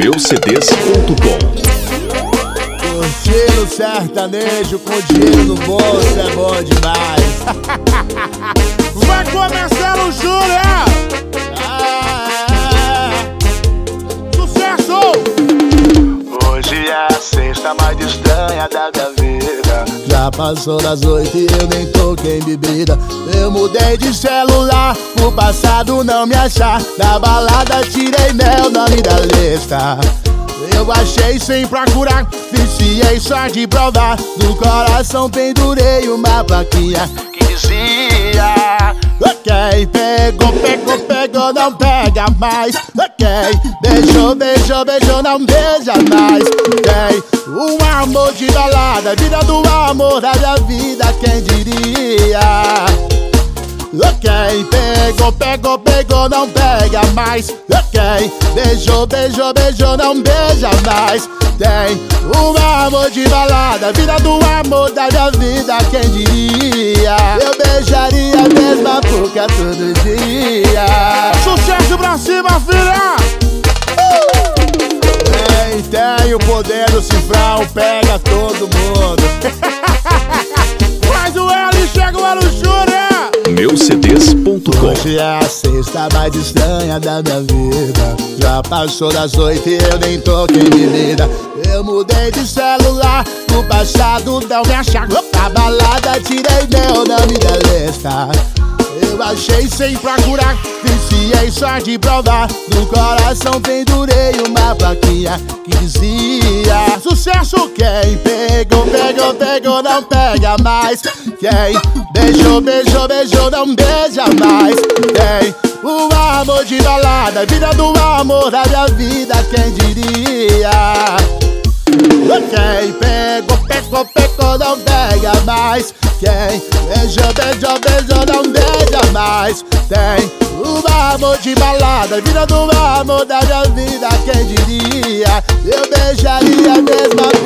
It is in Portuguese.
meucds.com. Curtindo sertanejo com dinheiro no bolso é bom demais. Vai começar o Júlia! Sucesso! Hoje é a sexta mais estranha da minha vida. Já passou das 8 e eu nem toquei em bebida. Eu mudei de celular, o passado não me achar. Da balada tirei meu nome da lista. Eu achei sem procurar, viciei só de provar. No coração pendurei uma plaquinha Que dizia: ok, pegou, não pega mais. Ok, beijou, não beija mais. Ok, um amor de balada, vida do amor da minha vida, quem diria? Ok, pegou, não pega mais. Ok, beijou, não beija mais. Tem um amor de balada, vida do amor da minha vida, quem diria? Eu beijaria a mesma boca todo dia. Sucesso pra cima, filha! Tem o poder do cifrão, pega todo mundo. Faz o L e chega o Júlia! meucds.com. Hoje é a sexta mais estranha da minha vida. Já passou das 8 e eu nem toquei em bebida. Eu mudei de celular, no passado não me achar. Na balada tirei meu nome da lista. Eu achei sem procurar, viciei só de provar. No coração pendurei uma plaquinha que dizia: sucesso! Quem pegou, não pega mais. Quem beijou, não beija mais. Tem um amor de balada, vida do amor da minha vida, quem diria? Quem pegou, não pega mais. Quem beijou, não beija mais. Tem um amor de balada, vida do amor da minha vida, quem diria? Eu beijaria a mesma